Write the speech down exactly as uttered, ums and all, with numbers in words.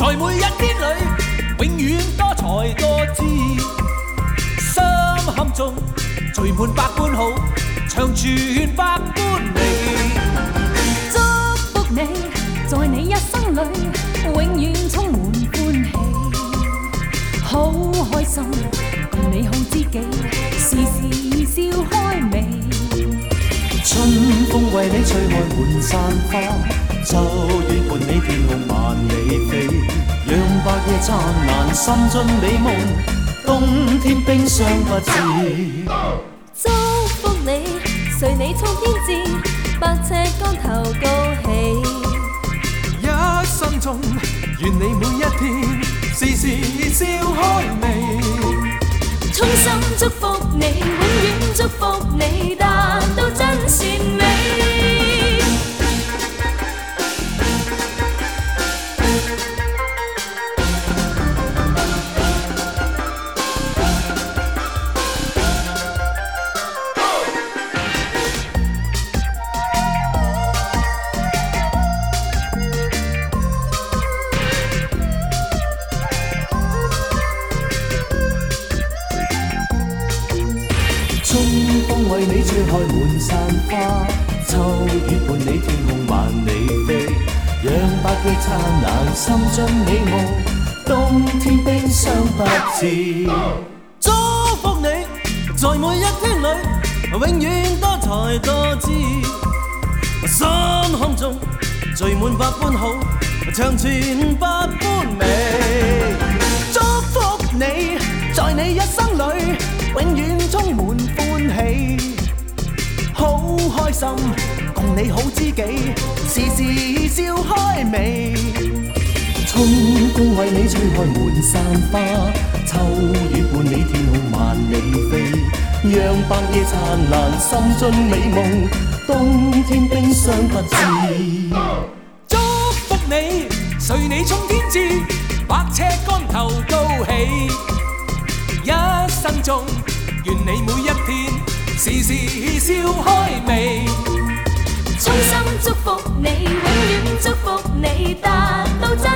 在每一天里，永遠多才多姿。心坎中聚滿百般好，長存百般美。 祝福你，在你一生裏，永遠充滿歡喜。好開心，共你好知己，時時笑開眉。 春風為你吹開滿山花，秋月伴你天空萬里飛，讓白夜燦爛，心盡美夢，冬天冰霜不至。 祝福你，隨你衝天志，百尺竿頭高起。 一生中，願你每一天時時笑開眉。 衷心祝福你，永遠祝福你，達到真善美。 春風為你吹開滿山花，秋月伴你天空萬里飛，讓白夜燦爛，心盡美夢，冬天冰霜不至。 祝福你，在每一天裏，永遠多才多姿。心坎中聚滿百般好，長存百般美。祝福你，在你一生裏，永遠充滿歡喜。好開心，共你好知己，時時笑開眉。 春風為你吹開滿山花，秋月伴你天空萬里飛，讓白夜燦爛，心盡美夢，冬天冰霜不至。 祝福你，隨你衝天志，百尺竿頭高起。一生中，願你每一天時時笑開眉。 衷心祝福你，永遠祝福你，達到真